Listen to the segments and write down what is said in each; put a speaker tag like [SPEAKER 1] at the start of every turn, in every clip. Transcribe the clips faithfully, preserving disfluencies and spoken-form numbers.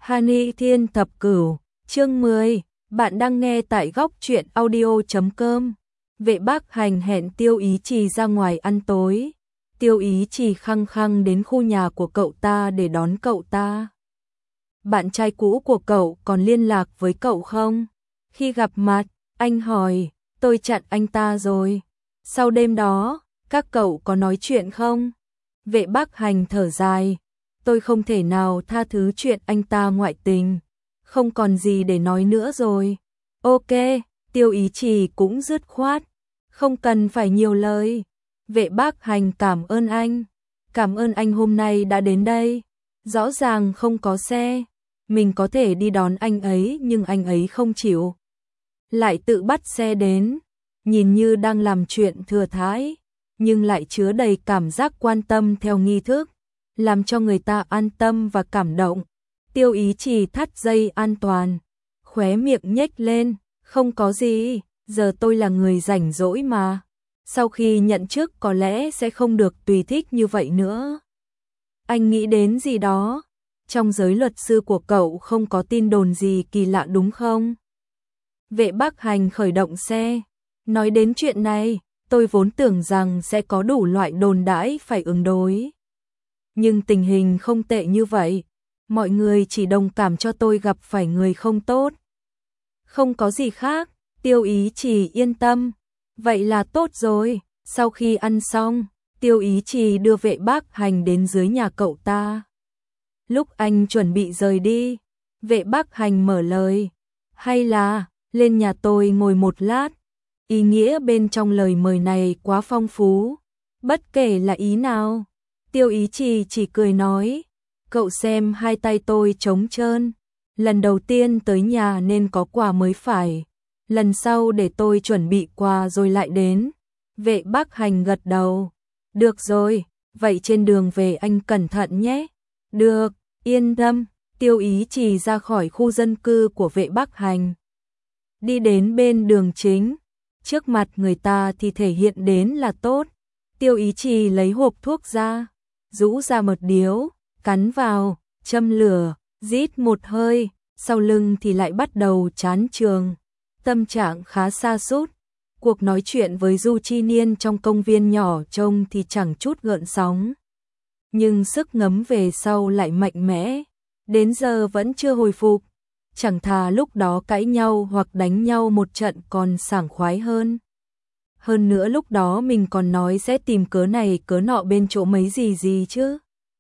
[SPEAKER 1] Honey Thiên Thập Cửu, chương mười, bạn đang nghe tại góc truyện audio chấm com. Vệ Bác Hành hẹn Tiêu Ý Trì ra ngoài ăn tối. Tiêu Ý Trì khăng khăng đến khu nhà của cậu ta để đón cậu ta. Bạn trai cũ của cậu còn liên lạc với cậu không? Khi gặp mặt, anh hỏi, tôi chặn anh ta rồi. Sau đêm đó, các cậu có nói chuyện không? Vệ Bác Hành thở dài. Tôi không thể nào tha thứ chuyện anh ta ngoại tình. Không còn gì để nói nữa rồi. Ok, Tiêu Ý Trì cũng dứt khoát. Không cần phải nhiều lời. Vệ Bác Hành cảm ơn anh. Cảm ơn anh hôm nay đã đến đây. Rõ ràng không có xe. Mình có thể đi đón anh ấy nhưng anh ấy không chịu. Lại tự bắt xe đến. Nhìn như đang làm chuyện thừa thãi, nhưng lại chứa đầy cảm giác quan tâm theo nghi thức, làm cho người ta an tâm và cảm động. Tiêu Ý Trì thắt dây an toàn, khóe miệng nhếch lên, không có gì, giờ tôi là người rảnh rỗi mà. Sau khi nhận chức có lẽ sẽ không được tùy thích như vậy nữa. Anh nghĩ đến gì đó? Trong giới luật sư của cậu không có tin đồn gì kỳ lạ đúng không? Vệ Bác Hành khởi động xe. Nói đến chuyện này, tôi vốn tưởng rằng sẽ có đủ loại đồn đãi phải ứng đối. Nhưng tình hình không tệ như vậy, mọi người chỉ đồng cảm cho tôi gặp phải người không tốt. Không có gì khác, Tiêu Ý Trì yên tâm. Vậy là tốt rồi. Sau khi ăn xong, Tiêu Ý Trì đưa Vệ Bác Hành đến dưới nhà cậu ta. Lúc anh chuẩn bị rời đi, Vệ Bác Hành mở lời. Hay là, lên nhà tôi ngồi một lát. Ý nghĩa bên trong lời mời này quá phong phú. Bất kể là ý nào, Tiêu Ý Trì chỉ cười nói. Cậu xem hai tay tôi trống trơn. Lần đầu tiên tới nhà nên có quà mới phải. Lần sau để tôi chuẩn bị quà rồi lại đến. Vệ Bác Hành gật đầu. Được rồi, vậy trên đường về anh cẩn thận nhé. Được, yên tâm. Tiêu Ý Trì ra khỏi khu dân cư của Vệ Bác Hành. Đi đến bên đường chính. Trước mặt người ta thì thể hiện đến là tốt. Tiêu Ý Trì lấy hộp thuốc ra, rũ ra một điếu, cắn vào, châm lửa, rít một hơi, sau lưng thì lại bắt đầu chán trường. Tâm trạng khá sa sút. Cuộc nói chuyện với Du Chi Niên trong công viên nhỏ trông thì chẳng chút gợn sóng. Nhưng sức ngấm về sau lại mạnh mẽ, đến giờ vẫn chưa hồi phục. Chẳng thà lúc đó cãi nhau hoặc đánh nhau một trận còn sảng khoái hơn. Hơn nữa lúc đó mình còn nói sẽ tìm cớ này cớ nọ bên chỗ mấy gì gì chứ.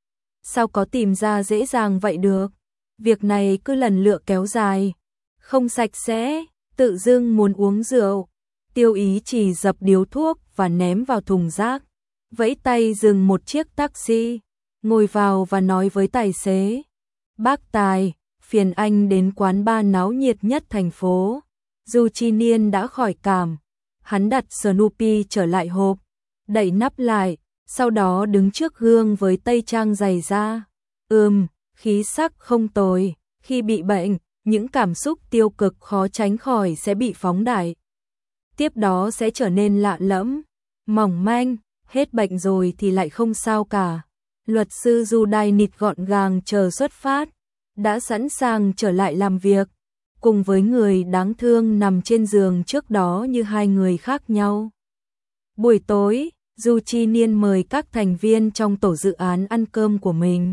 [SPEAKER 1] Sao có tìm ra dễ dàng vậy được? Việc này cứ lần lựa kéo dài, không sạch sẽ, tự dưng muốn uống rượu. Tiêu Ý Trì dập điếu thuốc và ném vào thùng rác. Vẫy tay dừng một chiếc taxi, ngồi vào và nói với tài xế. Bác Tài, phiền anh đến quán bar náo nhiệt nhất thành phố. Du Chi Niên đã khỏi cảm. Hắn đặt Snoopy trở lại hộp, đậy nắp lại, sau đó đứng trước gương với tây trang dày da. Ừm, khí sắc không tồi. Khi bị bệnh, những cảm xúc tiêu cực khó tránh khỏi sẽ bị phóng đại. Tiếp đó sẽ trở nên lạ lẫm, mỏng manh, hết bệnh rồi thì lại không sao cả. Luật sư Du Đai Nịt gọn gàng chờ xuất phát, đã sẵn sàng trở lại làm việc, cùng với người đáng thương nằm trên giường trước đó như hai người khác nhau. Buổi tối, Du Chi Niên mời các thành viên trong tổ dự án ăn cơm của mình.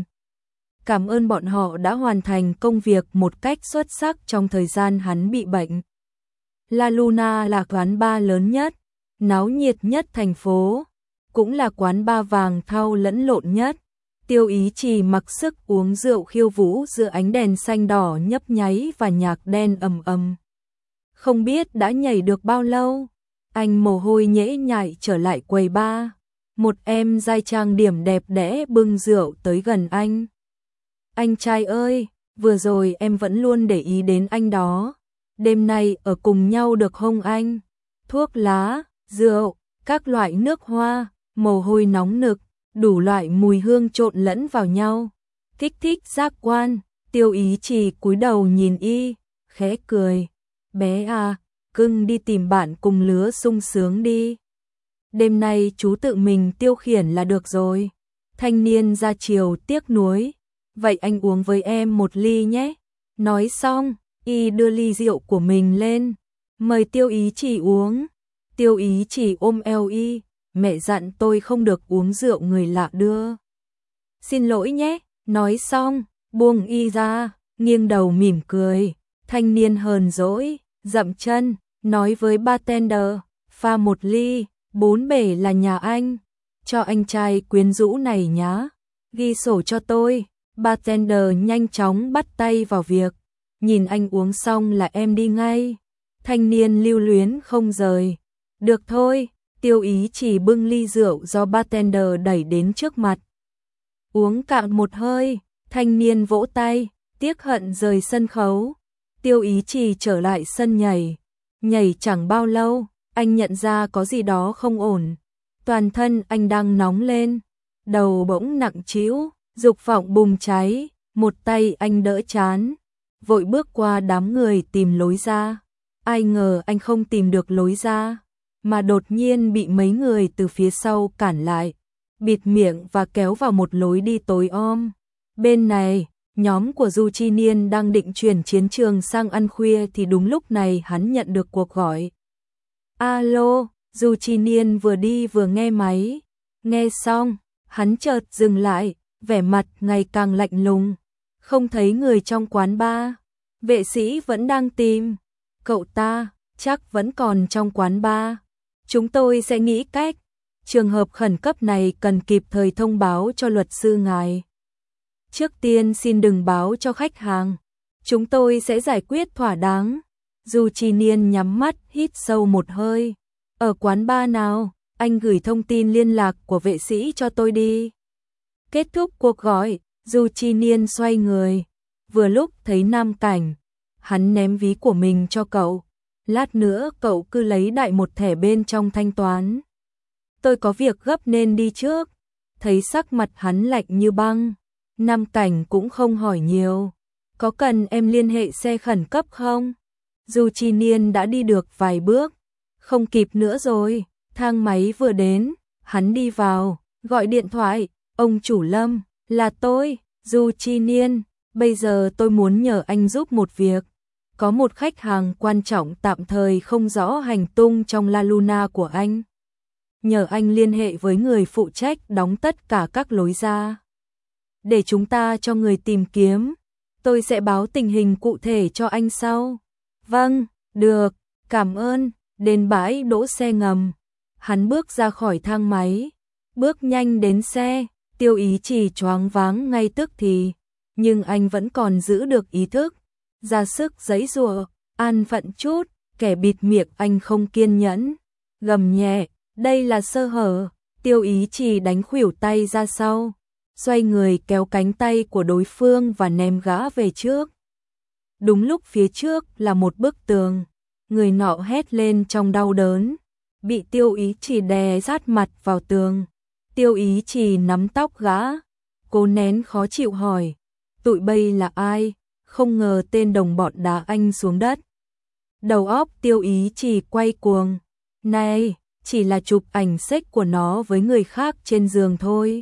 [SPEAKER 1] Cảm ơn bọn họ đã hoàn thành công việc một cách xuất sắc trong thời gian hắn bị bệnh. La Luna là quán bar lớn nhất, náo nhiệt nhất thành phố, cũng là quán bar vàng thau lẫn lộn nhất. Tiêu Ý Trì mặc sức uống rượu khiêu vũ giữa ánh đèn xanh đỏ nhấp nháy và nhạc đen ầm ầm. Không biết đã nhảy được bao lâu, anh mồ hôi nhễ nhại trở lại quầy bar. Một em giai trang điểm đẹp đẽ bưng rượu tới gần anh. Anh trai ơi, vừa rồi em vẫn luôn để ý đến anh đó. Đêm nay ở cùng nhau được không anh? Thuốc lá, rượu, các loại nước hoa, mồ hôi nóng nực, đủ loại mùi hương trộn lẫn vào nhau. Kích thích giác quan. Tiêu Ý Trì cúi đầu nhìn y, khẽ cười. Bé à, cưng đi tìm bạn cùng lứa sung sướng đi. Đêm nay chú tự mình tiêu khiển là được rồi. Thanh niên ra chiều tiếc nuối. Vậy anh uống với em một ly nhé. Nói xong, y đưa ly rượu của mình lên, mời Tiêu Ý Trì uống. Tiêu Ý Trì ôm eo y, mẹ dặn tôi không được uống rượu người lạ đưa. Xin lỗi nhé, nói xong, buông y ra, nghiêng đầu mỉm cười, thanh niên hờn dỗi, dậm chân, nói với bartender, pha một ly, bốn bể là nhà anh, cho anh trai quyến rũ này nhá, ghi sổ cho tôi. Bartender nhanh chóng bắt tay vào việc, nhìn anh uống xong là em đi ngay. Thanh niên lưu luyến không rời. Được thôi, Tiêu Ý Chỉ bưng ly rượu do bartender đẩy đến trước mặt. Uống cạn một hơi, thanh niên vỗ tay, tiếc hận rời sân khấu. Tiêu Ý Chỉ trở lại sân nhảy. Nhảy chẳng bao lâu, anh nhận ra có gì đó không ổn. Toàn thân anh đang nóng lên, đầu bỗng nặng trĩu, dục vọng bùng cháy, một tay anh đỡ chán, vội bước qua đám người tìm lối ra. Ai ngờ anh không tìm được lối ra, mà đột nhiên bị mấy người từ phía sau cản lại, bịt miệng và kéo vào một lối đi tối om. Bên này, nhóm của Du Chi Niên đang định chuyển chiến trường sang ăn khuya thì đúng lúc này hắn nhận được cuộc gọi. Alo, Du Chi Niên vừa đi vừa nghe máy. Nghe xong, hắn chợt dừng lại, vẻ mặt ngày càng lạnh lùng. Không thấy người trong quán bar. Vệ sĩ vẫn đang tìm. Cậu ta, chắc vẫn còn trong quán bar. Chúng tôi sẽ nghĩ cách. Trường hợp khẩn cấp này cần kịp thời thông báo cho luật sư ngài. Trước tiên xin đừng báo cho khách hàng. Chúng tôi sẽ giải quyết thỏa đáng. Du Chi Niên nhắm mắt hít sâu một hơi. Ở quán bar nào, anh gửi thông tin liên lạc của vệ sĩ cho tôi đi. Kết thúc cuộc gọi, Du Chi Niên xoay người. Vừa lúc thấy Nam Cảnh, hắn ném ví của mình cho cậu. Lát nữa cậu cứ lấy đại một thẻ bên trong thanh toán. Tôi có việc gấp nên đi trước. Thấy sắc mặt hắn lạnh như băng, Nam Cảnh cũng không hỏi nhiều. Có cần em liên hệ xe khẩn cấp không? Du Chi Niên đã đi được vài bước. Không kịp nữa rồi, thang máy vừa đến, hắn đi vào, gọi điện thoại. Ông chủ Lâm, là tôi, Du Chi Niên, bây giờ tôi muốn nhờ anh giúp một việc. Có một khách hàng quan trọng tạm thời không rõ hành tung trong La Luna của anh. Nhờ anh liên hệ với người phụ trách đóng tất cả các lối ra. Để chúng ta cho người tìm kiếm. Tôi sẽ báo tình hình cụ thể cho anh sau. Vâng, được, cảm ơn. Đến bãi đỗ xe ngầm. Hắn bước ra khỏi thang máy, bước nhanh đến xe. Tiêu Ý Chỉ choáng váng ngay tức thì, nhưng anh vẫn còn giữ được ý thức, ra sức giãy giụa, an phận chút, kẻ bịt miệng anh không kiên nhẫn, gầm nhẹ, đây là sơ hở. Tiêu Ý Chỉ đánh khuỷu tay ra sau, xoay người kéo cánh tay của đối phương và ném gã về trước. Đúng lúc phía trước là một bức tường, người nọ hét lên trong đau đớn, bị Tiêu Ý Chỉ đè sát mặt vào tường. Tiêu Ý Chỉ nắm tóc gã, cố nén khó chịu hỏi, tụi bay là ai? Không ngờ tên đồng bọn đá anh xuống đất. Đầu óc Tiêu Ý Chỉ quay cuồng, này, chỉ là chụp ảnh xếch của nó với người khác trên giường thôi.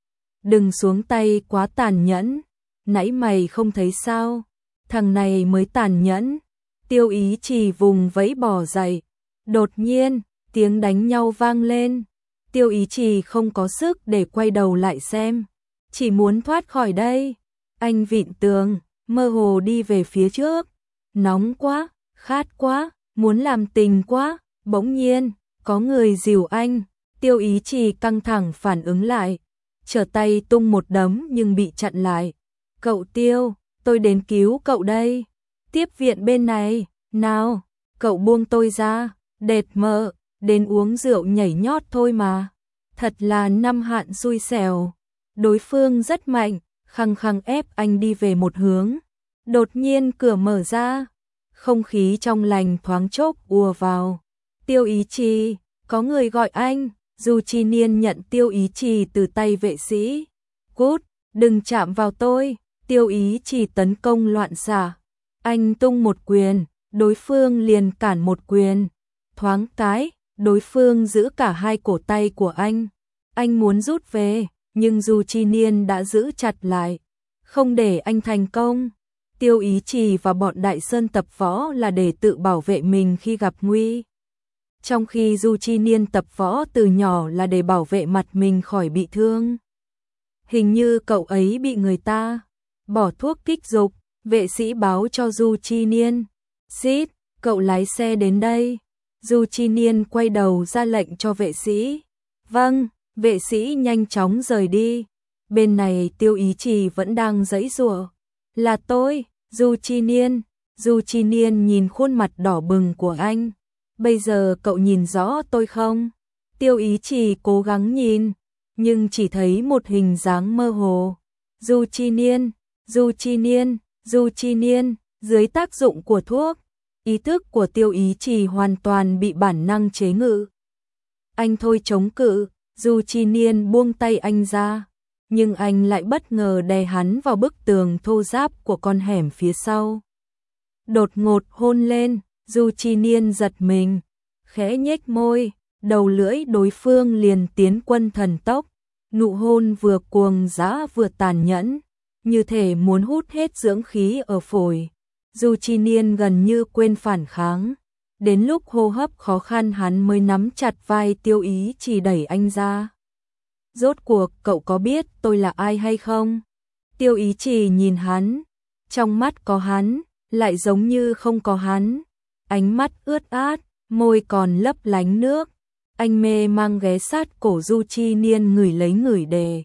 [SPEAKER 1] Đừng xuống tay quá tàn nhẫn, nãy mày không thấy sao, thằng này mới tàn nhẫn. Tiêu Ý Chỉ vùng vẫy bỏ dậy, đột nhiên, tiếng đánh nhau vang lên. Tiêu Ý Chỉ không có sức để quay đầu lại xem, chỉ muốn thoát khỏi đây. Anh vịn tường, mơ hồ đi về phía trước. Nóng quá, khát quá, muốn làm tình quá. Bỗng nhiên, có người dìu anh. Tiêu Ý Chỉ căng thẳng phản ứng lại, trở tay tung một đấm nhưng bị chặn lại. Cậu Tiêu, tôi đến cứu cậu đây. Tiếp viện bên này, nào, cậu buông tôi ra, đệt mợ. Đến uống rượu nhảy nhót thôi mà. Thật là năm hạn xui xẻo. Đối phương rất mạnh, khăng khăng ép anh đi về một hướng. Đột nhiên cửa mở ra, không khí trong lành thoáng chốc ùa vào. Tiêu Ý Chỉ, có người gọi anh. Du Chi Niên nhận Tiêu Ý Chỉ từ tay vệ sĩ. Cút, đừng chạm vào tôi. Tiêu Ý Chỉ tấn công loạn xạ. Anh tung một quyền, đối phương liền cản một quyền. Thoáng cái, đối phương giữ cả hai cổ tay của anh. Anh muốn rút về, nhưng Du Chi Niên đã giữ chặt lại, không để anh thành công. Tiêu Ý Trì và bọn Đại Sơn tập võ là để tự bảo vệ mình khi gặp nguy. Trong khi Du Chi Niên tập võ từ nhỏ là để bảo vệ mặt mình khỏi bị thương. Hình như cậu ấy bị người ta bỏ thuốc kích dục, vệ sĩ báo cho Du Chi Niên. Xít, cậu lái xe đến đây. Du Chi Niên quay đầu ra lệnh cho vệ sĩ. Vâng, vệ sĩ nhanh chóng rời đi. Bên này Tiêu Ý Trì vẫn đang giãy giụa. Là tôi, Du Chi Niên. Du Chi Niên nhìn khuôn mặt đỏ bừng của anh. Bây giờ cậu nhìn rõ tôi không? Tiêu Ý Trì cố gắng nhìn, nhưng chỉ thấy một hình dáng mơ hồ. Du Chi Niên, Du Chi Niên, Du Chi Niên, dưới tác dụng của thuốc, ý thức của Tiêu Ý Trì hoàn toàn bị bản năng chế ngự. Anh thôi chống cự, Du Chi Niên buông tay anh ra, nhưng anh lại bất ngờ đè hắn vào bức tường thô ráp của con hẻm phía sau. Đột ngột hôn lên, Du Chi Niên giật mình, khẽ nhếch môi, đầu lưỡi đối phương liền tiến quân thần tốc, nụ hôn vừa cuồng dã vừa tàn nhẫn, như thể muốn hút hết dưỡng khí ở phổi. Du Chi Niên gần như quên phản kháng, đến lúc hô hấp khó khăn hắn mới nắm chặt vai Tiêu Ý Trì đẩy anh ra. Rốt cuộc cậu có biết tôi là ai hay không? Tiêu Ý Trì nhìn hắn, trong mắt có hắn, lại giống như không có hắn, ánh mắt ướt át, môi còn lấp lánh nước. Anh mê mang ghé sát cổ Du Chi Niên ngửi lấy ngửi đề.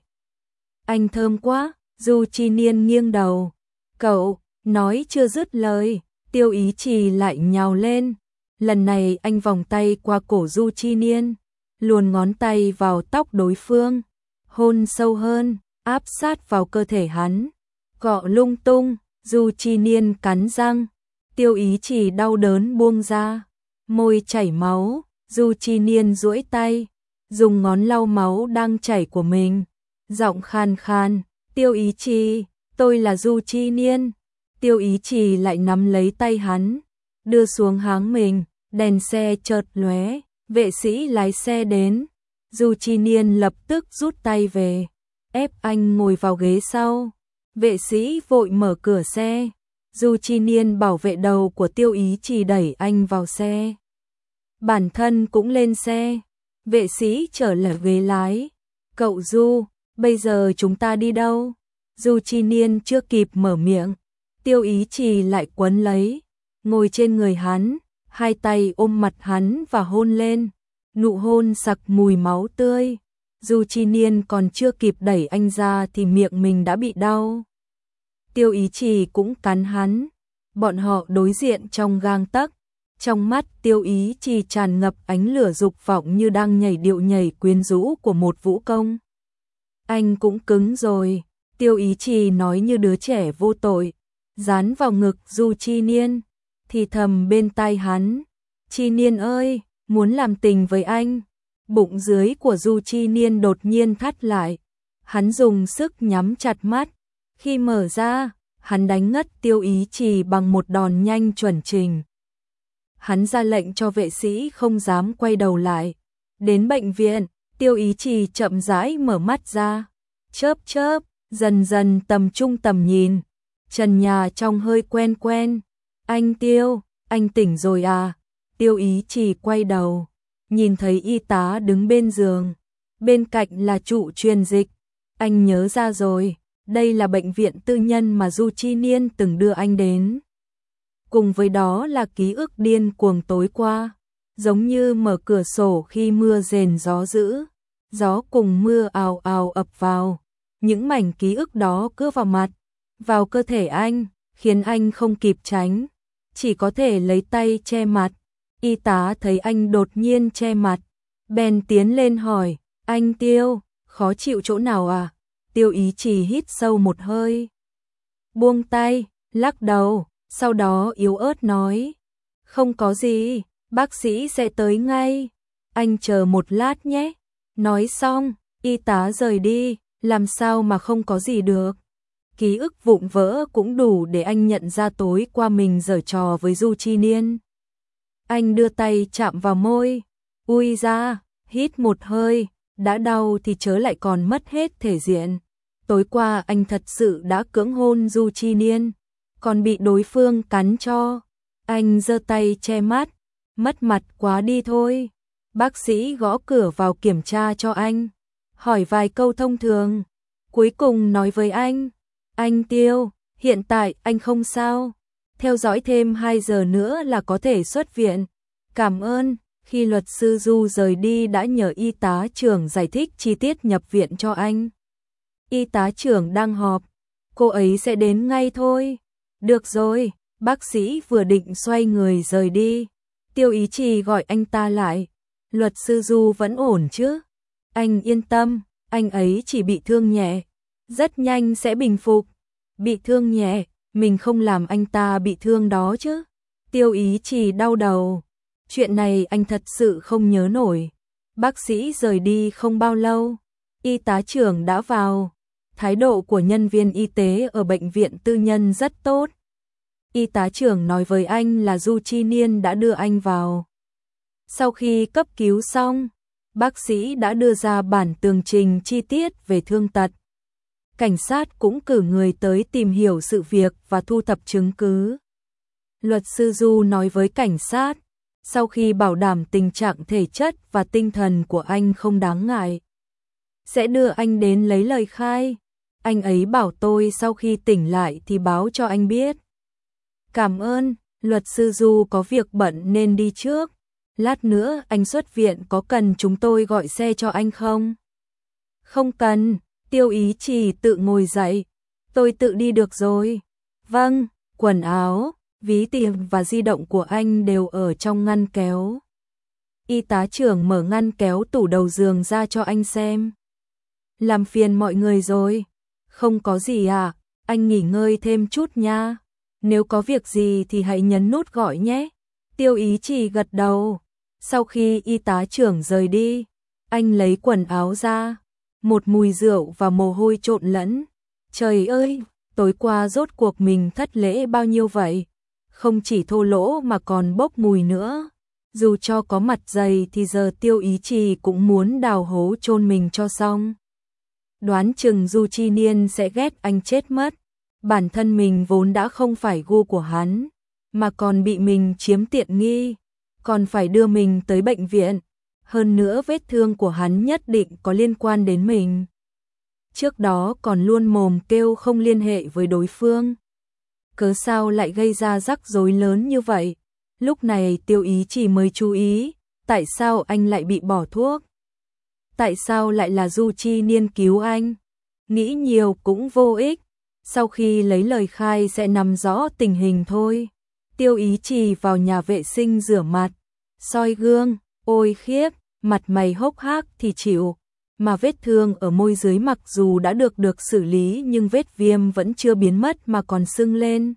[SPEAKER 1] Anh thơm quá, Du Chi Niên nghiêng đầu. Cậu, nói chưa dứt lời, Tiêu Ý Trì lại nhào lên. Lần này anh vòng tay qua cổ Du Chi Niên, luồn ngón tay vào tóc đối phương, hôn sâu hơn, áp sát vào cơ thể hắn, cọ lung tung. Du Chi Niên cắn răng, Tiêu Ý Trì đau đớn buông ra, môi chảy máu. Du Chi Niên duỗi tay, dùng ngón lau máu đang chảy của mình, giọng khan khan, Tiêu Ý Trì, tôi là Du Chi Niên. Tiêu Ý Trì lại nắm lấy tay hắn, đưa xuống háng mình, đèn xe chợt lóe, vệ sĩ lái xe đến. Du Chi Niên lập tức rút tay về, ép anh ngồi vào ghế sau. Vệ sĩ vội mở cửa xe, Du Chi Niên bảo vệ đầu của Tiêu Ý Trì đẩy anh vào xe. Bản thân cũng lên xe, vệ sĩ trở lại ghế lái. Cậu Du, bây giờ chúng ta đi đâu? Du Chi Niên chưa kịp mở miệng, Tiêu Ý Trì lại quấn lấy, ngồi trên người hắn, hai tay ôm mặt hắn và hôn lên, nụ hôn sặc mùi máu tươi. Du Chi Niên còn chưa kịp đẩy anh ra thì miệng mình đã bị đau. Tiêu Ý Trì cũng cắn hắn, bọn họ đối diện trong gang tấc. Trong mắt Tiêu Ý Trì tràn ngập ánh lửa dục vọng như đang nhảy điệu nhảy quyến rũ của một vũ công. Anh cũng cứng rồi, Tiêu Ý Trì nói như đứa trẻ vô tội, dán vào ngực Du Chi Niên, thì thầm bên tai hắn, Chi Niên ơi, muốn làm tình với anh. Bụng dưới của Du Chi Niên đột nhiên thắt lại, hắn dùng sức nhắm chặt mắt, khi mở ra, hắn đánh ngất Tiêu Ý Trì bằng một đòn nhanh chuẩn trình. Hắn ra lệnh cho vệ sĩ không dám quay đầu lại. Đến bệnh viện, Tiêu Ý Trì chậm rãi mở mắt ra, chớp chớp, dần dần tầm trung tầm nhìn. Trần nhà trong hơi quen quen. Anh Tiêu, anh tỉnh rồi à? Tiêu Ý Trì quay đầu, nhìn thấy y tá đứng bên giường, bên cạnh là trụ truyền dịch. Anh nhớ ra rồi, đây là bệnh viện tư nhân mà Du Chi Niên từng đưa anh đến. Cùng với đó là ký ức điên cuồng tối qua, giống như mở cửa sổ khi mưa rền gió dữ, gió cùng mưa ào ào ập vào, những mảnh ký ức đó cứ vào mặt, vào cơ thể anh, khiến anh không kịp tránh, chỉ có thể lấy tay che mặt. Y tá thấy anh đột nhiên che mặt, bèn tiến lên hỏi, anh Tiêu, khó chịu chỗ nào à? Tiêu Ý Trì hít sâu một hơi, buông tay, lắc đầu. Sau đó yếu ớt nói, không có gì, bác sĩ sẽ tới ngay, anh chờ một lát nhé. Nói xong, y tá rời đi, làm sao mà không có gì được. Ký ức vụn vỡ cũng đủ để anh nhận ra tối qua mình giở trò với Du Chi Niên. Anh đưa tay chạm vào môi, ui ra, hít một hơi, đã đau thì chớ lại còn mất hết thể diện. Tối qua anh thật sự đã cưỡng hôn Du Chi Niên. còn bị đối phương cắn cho. Anh giơ tay che mắt, mất mặt quá đi thôi. Bác sĩ gõ cửa vào kiểm tra cho anh, hỏi vài câu thông thường, cuối cùng nói với anh, anh Tiêu, hiện tại anh không sao, theo dõi thêm hai giờ nữa là có thể xuất viện. Cảm ơn. Khi luật sư Du rời đi đã nhờ y tá trưởng giải thích chi tiết nhập viện cho anh. Y tá trưởng đang họp, cô ấy sẽ đến ngay thôi. Được rồi, bác sĩ vừa định xoay người rời đi, Tiêu Ý Trì gọi anh ta lại. Luật sư Du vẫn ổn chứ? Anh yên tâm, anh ấy chỉ bị thương nhẹ, rất nhanh sẽ bình phục. Bị thương nhẹ, mình không làm anh ta bị thương đó chứ? Tiêu Ý Trì đau đầu. Chuyện này anh thật sự không nhớ nổi. Bác sĩ rời đi không bao lâu, y tá trưởng đã vào. Thái độ của nhân viên y tế ở bệnh viện tư nhân rất tốt. Y tá trưởng nói với anh là Du Chi Niên đã đưa anh vào. Sau khi cấp cứu xong, bác sĩ đã đưa ra bản tường trình chi tiết về thương tật. Cảnh sát cũng cử người tới tìm hiểu sự việc và thu thập chứng cứ. Luật sư Du nói với cảnh sát, sau khi bảo đảm tình trạng thể chất và tinh thần của anh không đáng ngại, sẽ đưa anh đến lấy lời khai. Anh ấy bảo tôi sau khi tỉnh lại thì báo cho anh biết. Cảm ơn, luật sư Du có việc bận nên đi trước. Lát nữa anh xuất viện có cần chúng tôi gọi xe cho anh không? Không cần, Tiêu Ý Trì tự ngồi dậy. Tôi tự đi được rồi. Vâng, quần áo, ví tiền và di động của anh đều ở trong ngăn kéo. Y tá trưởng mở ngăn kéo tủ đầu giường ra cho anh xem. Làm phiền mọi người rồi. Không có gì à, anh nghỉ ngơi thêm chút nha. Nếu có việc gì thì hãy nhấn nút gọi nhé. Tiêu Ý Trì gật đầu. Sau khi y tá trưởng rời đi, anh lấy quần áo ra. Một mùi rượu và mồ hôi trộn lẫn. Trời ơi, tối qua rốt cuộc mình thất lễ bao nhiêu vậy? Không chỉ thô lỗ mà còn bốc mùi nữa. Dù cho có mặt dày thì giờ Tiêu Ý Trì cũng muốn đào hố chôn mình cho xong. Đoán chừng Du Chi Niên sẽ ghét anh chết mất. Bản thân mình vốn đã không phải gu của hắn, mà còn bị mình chiếm tiện nghi, còn phải đưa mình tới bệnh viện. Hơn nữa vết thương của hắn nhất định có liên quan đến mình. Trước đó còn luôn mồm kêu không liên hệ với đối phương. Cớ sao lại gây ra rắc rối lớn như vậy? Lúc này Tiêu Ý Trì mới chú ý, tại sao anh lại bị bỏ thuốc? Tại sao lại là Du Chi Niên cứu anh? Nghĩ nhiều cũng vô ích, sau khi lấy lời khai sẽ nắm rõ tình hình thôi. Tiêu Ý Trì vào nhà vệ sinh rửa mặt, soi gương, ôi khiếp, mặt mày hốc hác thì chịu, mà vết thương ở môi dưới mặc dù đã được được xử lý nhưng vết viêm vẫn chưa biến mất mà còn sưng lên.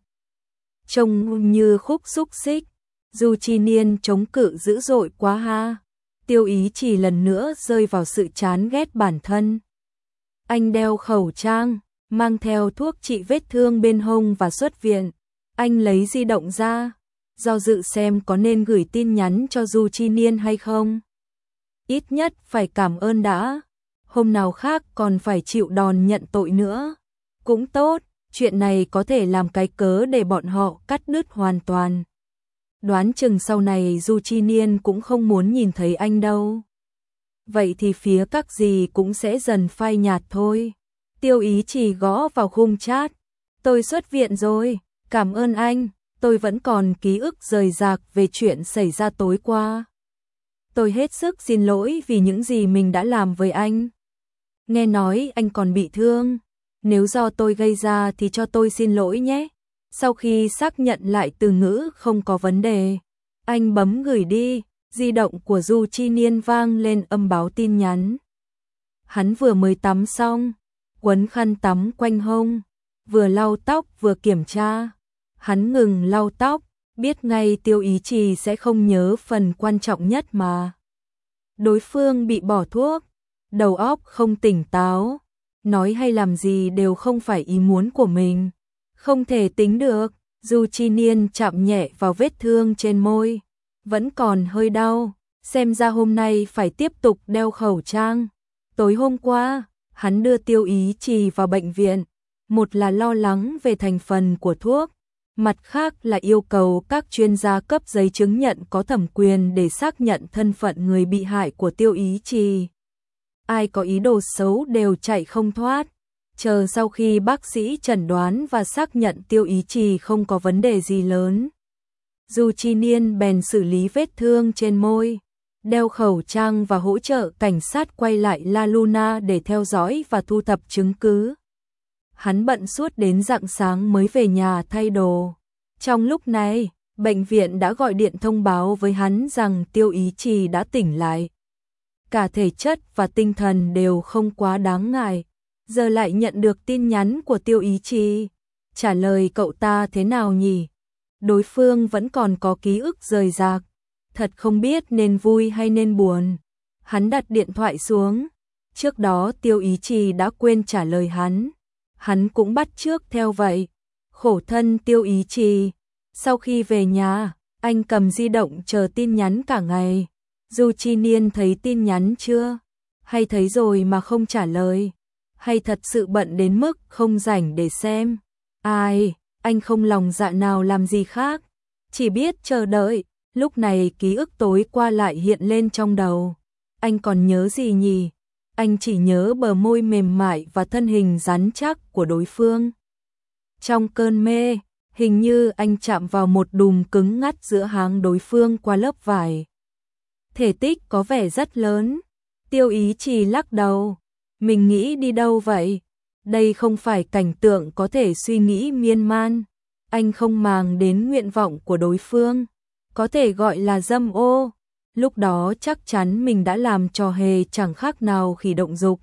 [SPEAKER 1] Trông như khúc xúc xích, Du Chi Niên chống cự dữ dội quá ha. Tiêu Ý Trì lần nữa rơi vào sự chán ghét bản thân. Anh đeo khẩu trang, mang theo thuốc trị vết thương bên hông và xuất viện. Anh lấy di động ra, do dự xem có nên gửi tin nhắn cho Du Chi Niên hay không. Ít nhất phải cảm ơn đã, hôm nào khác còn phải chịu đòn nhận tội nữa. Cũng tốt, chuyện này có thể làm cái cớ để bọn họ cắt đứt hoàn toàn. Đoán chừng sau này Du Chi Niên cũng không muốn nhìn thấy anh đâu. Vậy thì phía các gì cũng sẽ dần phai nhạt thôi. Tiêu Ý Trì gõ vào khung chat. Tôi xuất viện rồi, cảm ơn anh, tôi vẫn còn ký ức rời rạc về chuyện xảy ra tối qua. Tôi hết sức xin lỗi vì những gì mình đã làm với anh. Nghe nói anh còn bị thương, nếu do tôi gây ra thì cho tôi xin lỗi nhé. Sau khi xác nhận lại từ ngữ không có vấn đề, anh bấm gửi đi, di động của Du Chi Niên vang lên âm báo tin nhắn. Hắn vừa mới tắm xong, quấn khăn tắm quanh hông, vừa lau tóc vừa kiểm tra. Hắn ngừng lau tóc, biết ngay Tiêu Ý Trì sẽ không nhớ phần quan trọng nhất mà. Đối phương bị bỏ thuốc, đầu óc không tỉnh táo, nói hay làm gì đều không phải ý muốn của mình. Không thể tính được. Du Chi Niên chạm nhẹ vào vết thương trên môi, vẫn còn hơi đau, xem ra hôm nay phải tiếp tục đeo khẩu trang. Tối hôm qua, hắn đưa Tiêu Ý Trì vào bệnh viện, một là lo lắng về thành phần của thuốc, Mặt khác là yêu cầu các chuyên gia cấp giấy chứng nhận có thẩm quyền để xác nhận thân phận người bị hại của Tiêu Ý Trì. Ai có ý đồ xấu đều chạy không thoát. Chờ sau khi bác sĩ chẩn đoán và xác nhận Tiêu Ý Trì không có vấn đề gì lớn, Du Chi Niên bèn xử lý vết thương trên môi, đeo khẩu trang và hỗ trợ cảnh sát quay lại La Luna để theo dõi và thu thập chứng cứ. Hắn bận suốt đến rạng sáng mới về nhà thay đồ. Trong lúc này, bệnh viện đã gọi điện thông báo với hắn rằng Tiêu Ý Trì đã tỉnh lại. Cả thể chất và tinh thần đều không quá đáng ngại. Giờ lại nhận được tin nhắn của Tiêu Ý Trì. Trả lời cậu ta thế nào nhỉ? Đối phương vẫn còn có ký ức rời rạc. Thật không biết nên vui hay nên buồn. Hắn đặt điện thoại xuống. Trước đó Tiêu Ý Trì đã quên trả lời hắn. Hắn cũng bắt chước theo vậy. Khổ thân Tiêu Ý Trì. Sau khi về nhà, anh cầm di động chờ tin nhắn cả ngày. Du Chi Niên thấy tin nhắn chưa? Hay thấy rồi mà không trả lời? Hay thật sự bận đến mức không rảnh để xem? Ai, anh không lòng dạ nào làm gì khác. Chỉ biết chờ đợi. Lúc này ký ức tối qua lại hiện lên trong đầu. Anh còn nhớ gì nhỉ? Anh chỉ nhớ bờ môi mềm mại và thân hình rắn chắc của đối phương. Trong cơn mê, hình như anh chạm vào một đùm cứng ngắt giữa háng đối phương qua lớp vải. Thể tích có vẻ rất lớn. Tiêu Ý Trì lắc đầu. Mình nghĩ đi đâu vậy? Đây không phải cảnh tượng có thể suy nghĩ miên man. Anh không màng đến nguyện vọng của đối phương. Có thể gọi là dâm ô. Lúc đó chắc chắn mình đã làm trò hề chẳng khác nào khi động dục.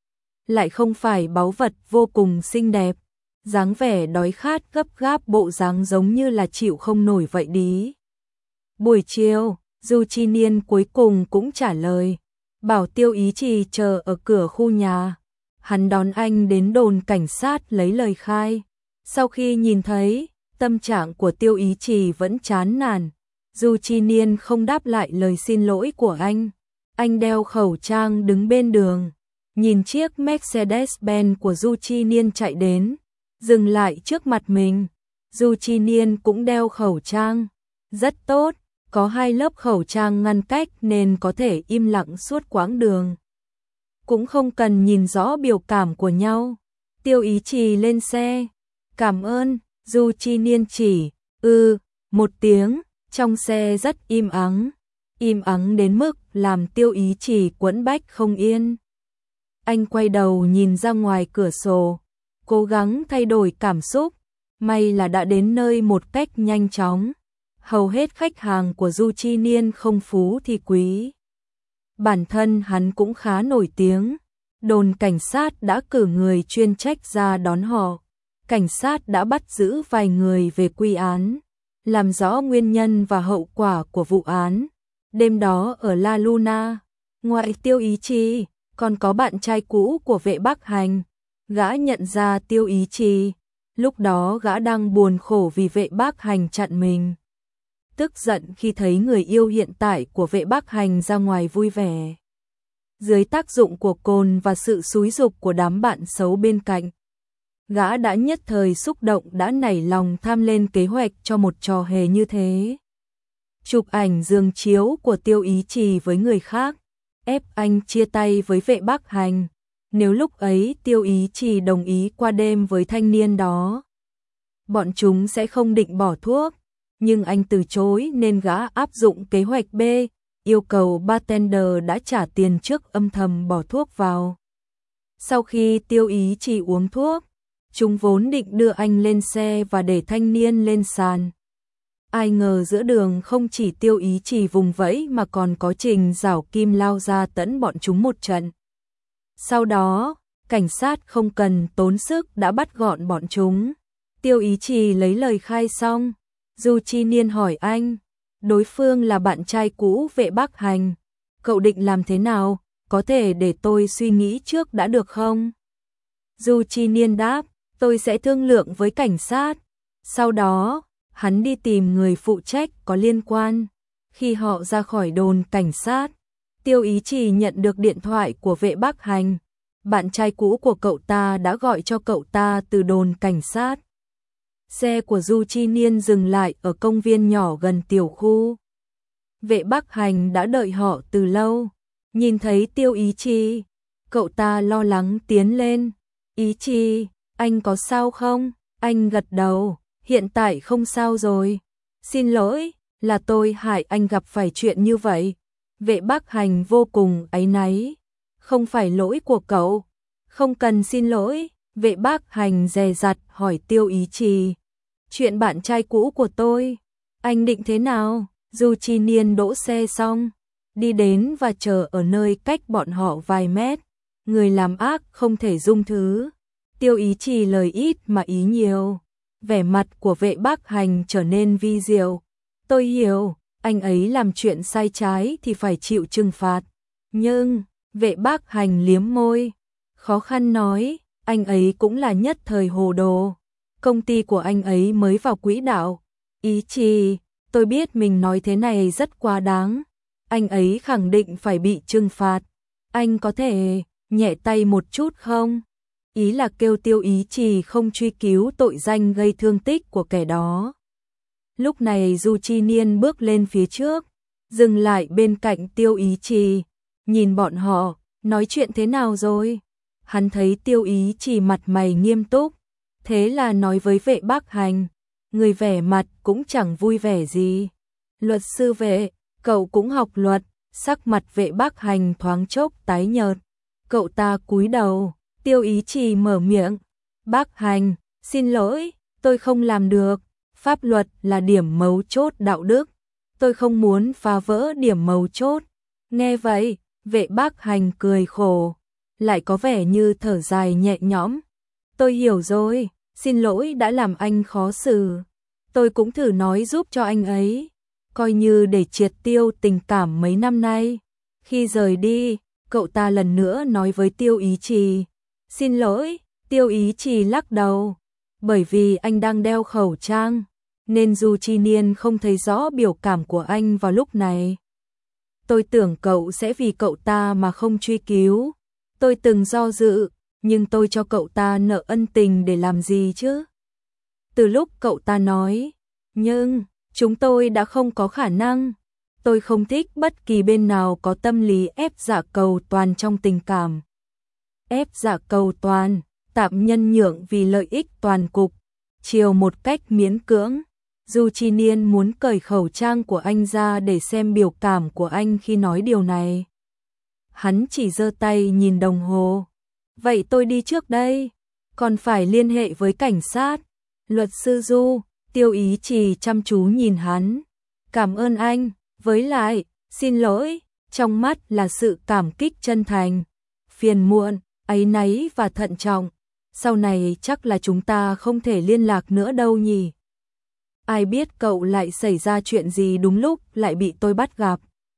[SPEAKER 1] Lại không phải báu vật vô cùng xinh đẹp. Dáng vẻ đói khát gấp gáp, bộ dáng giống như là chịu không nổi vậy đi. Buổi chiều, Du Chi Niên cuối cùng cũng trả lời. Bảo Tiêu Ý Trì chờ ở cửa khu nhà. Hắn đón anh đến đồn cảnh sát lấy lời khai. Sau khi nhìn thấy, tâm trạng của Tiêu Ý Trì vẫn chán nản. Du Chi Niên không đáp lại lời xin lỗi của anh. Anh đeo khẩu trang đứng bên đường. Nhìn chiếc Mercedes-Benz của Du Chi Niên chạy đến. Dừng lại trước mặt mình. Du Chi Niên cũng đeo khẩu trang. Rất tốt, có hai lớp khẩu trang ngăn cách nên có thể im lặng suốt quãng đường. Cũng không cần nhìn rõ biểu cảm của nhau. Tiêu Ý Trì lên xe. Cảm ơn, Du Chi Niên chỉ, ư, ừ, một tiếng. Trong xe rất im ắng. Im ắng đến mức làm Tiêu Ý Trì quẫn bách không yên. Anh quay đầu nhìn ra ngoài cửa sổ. Cố gắng thay đổi cảm xúc. May là đã đến nơi một cách nhanh chóng. Hầu hết khách hàng của Du Chi Niên không phú thì quý. Bản thân hắn cũng khá nổi tiếng. Đồn cảnh sát đã cử người chuyên trách ra đón họ. Cảnh sát đã bắt giữ vài người về quy án, làm rõ nguyên nhân và hậu quả của vụ án. Đêm đó ở La Luna, ngoài Tiêu Ý Trì, còn có bạn trai cũ của Vệ Bắc Hành. Gã nhận ra Tiêu Ý Trì. Lúc đó gã đang buồn khổ vì Vệ Bắc Hành chặn mình. Tức giận khi thấy người yêu hiện tại của Vệ Bắc Hành ra ngoài vui vẻ. Dưới tác dụng của cồn và sự xúi giục của đám bạn xấu bên cạnh, gã đã nhất thời xúc động đã nảy lòng tham lên kế hoạch cho một trò hề như thế. Chụp ảnh giường chiếu của Tiêu Ý Trì với người khác, ép anh chia tay với Vệ Bắc Hành. Nếu lúc ấy Tiêu Ý Trì đồng ý qua đêm với thanh niên đó, bọn chúng sẽ không định bỏ thuốc. Nhưng anh từ chối nên gã áp dụng kế hoạch B, yêu cầu bartender đã trả tiền trước âm thầm bỏ thuốc vào. Sau khi Tiêu Ý Trì uống thuốc, chúng vốn định đưa anh lên xe và để thanh niên lên sàn. Ai ngờ giữa đường không chỉ Tiêu Ý Trì vùng vẫy mà còn có Trình Giảo Kim lao ra tẫn bọn chúng một trận. Sau đó, cảnh sát không cần tốn sức đã bắt gọn bọn chúng. Tiêu Ý Trì lấy lời khai xong, Du Chi Niên hỏi anh, đối phương là bạn trai cũ Vệ Bắc Hành. Cậu định làm thế nào, có thể để tôi suy nghĩ trước đã được không? Du Chi Niên đáp, tôi sẽ thương lượng với cảnh sát. Sau đó, hắn đi tìm người phụ trách có liên quan. Khi họ ra khỏi đồn cảnh sát, Tiêu Ý Trì nhận được điện thoại của Vệ Bắc Hành. Bạn trai cũ của cậu ta đã gọi cho cậu ta từ đồn cảnh sát. Xe của Du Chi Niên dừng lại ở công viên nhỏ gần tiểu khu. Vệ Bắc Hành đã đợi họ từ lâu. Nhìn thấy Tiêu Ý Chi, cậu ta lo lắng tiến lên. Ý Chi, anh có sao không? Anh gật đầu, hiện tại không sao rồi. Xin lỗi, là tôi hại anh gặp phải chuyện như vậy. Vệ Bắc Hành vô cùng áy náy. Không phải lỗi của cậu. Không cần xin lỗi. Vệ Bắc Hành dè dặt hỏi Tiêu Ý Chi. Chuyện bạn trai cũ của tôi, anh định thế nào? Du Chi Niên đỗ xe xong, đi đến và chờ ở nơi cách bọn họ vài mét. Người làm ác không thể dung thứ. Tiêu Ý Chi lời ít mà ý nhiều. Vẻ mặt của Vệ Bắc Hành trở nên vi diệu. Tôi hiểu, anh ấy làm chuyện sai trái thì phải chịu trừng phạt. Nhưng, Vệ Bắc Hành liếm môi, khó khăn nói, anh ấy cũng là nhất thời hồ đồ. Công ty của anh ấy mới vào quỹ đạo. Ý Chi, tôi biết mình nói thế này rất quá đáng. Anh ấy khẳng định phải bị trừng phạt. Anh có thể nhẹ tay một chút không? Ý là kêu Tiêu Ý Chi không truy cứu tội danh gây thương tích của kẻ đó. Lúc này Du Chi Niên bước lên phía trước, dừng lại bên cạnh Tiêu Ý Chi, nhìn bọn họ, nói chuyện thế nào rồi? Hắn thấy Tiêu Ý Chi mặt mày nghiêm túc, thế là nói với Vệ Bắc Hành, người vẻ mặt cũng chẳng vui vẻ gì. Luật sư Vệ, cậu cũng học luật, sắc mặt Vệ Bắc Hành thoáng chốc tái nhợt. Cậu ta cúi đầu, Tiêu Ý Chi mở miệng, Bắc Hành, xin lỗi, tôi không làm được, pháp luật là điểm mấu chốt đạo đức, tôi không muốn phá vỡ điểm mấu chốt. Nghe vậy, Vệ Bắc Hành cười khổ, lại có vẻ như thở dài nhẹ nhõm. Tôi hiểu rồi, xin lỗi đã làm anh khó xử. Tôi cũng thử nói giúp cho anh ấy, coi như để triệt tiêu tình cảm mấy năm nay. Khi rời đi, cậu ta lần nữa nói với Tiêu Ý Chi, xin lỗi. Tiêu Ý Chi lắc đầu, bởi vì anh đang đeo khẩu trang, nên Du Chi Niên không thấy rõ biểu cảm của anh vào lúc này. Tôi tưởng cậu sẽ vì cậu ta mà không truy cứu. Tôi từng do dự, nhưng tôi cho cậu ta nợ ân tình để làm gì chứ? Từ lúc cậu ta nói, nhưng chúng tôi đã không có khả năng. Tôi không thích bất kỳ bên nào có tâm lý ép dạ cầu toàn trong tình cảm. Ép dạ cầu toàn, tạm nhân nhượng vì lợi ích toàn cục, chiều một cách miễn cưỡng. Du Chi Niên muốn cởi khẩu trang của anh ra để xem biểu cảm của anh khi nói điều này. Hắn chỉ giơ tay nhìn đồng hồ. Vậy tôi đi trước đây, còn phải liên hệ với cảnh sát. Luật sư Du, Tiêu Ý Chi chăm chú nhìn hắn. Cảm ơn anh, với lại, xin lỗi, trong mắt là sự cảm kích chân thành, phiền muộn, áy náy và thận trọng. Sau này chắc là chúng ta không thể liên lạc nữa đâu nhỉ. Ai biết cậu lại xảy ra chuyện gì đúng lúc lại bị tôi bắt gặp.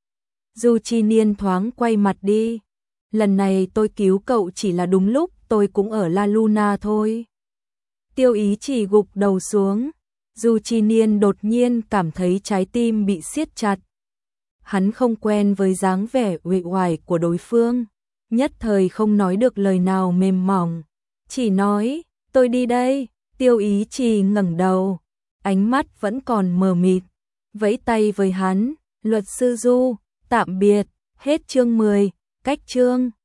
[SPEAKER 1] Du Chi Niên thoáng quay mặt đi. Lần này tôi cứu cậu chỉ là đúng lúc tôi cũng ở La Luna thôi. Tiêu Ý Chi gục đầu xuống. Du Chi Niên đột nhiên cảm thấy trái tim bị siết chặt. Hắn không quen với dáng vẻ uể oải của đối phương, nhất thời không nói được lời nào mềm mỏng, chỉ nói, tôi đi đây. Tiêu Ý Chi ngẩng đầu, ánh mắt vẫn còn mờ mịt, vẫy tay với hắn, luật sư Du, tạm biệt. Hết chương mười, cách chương.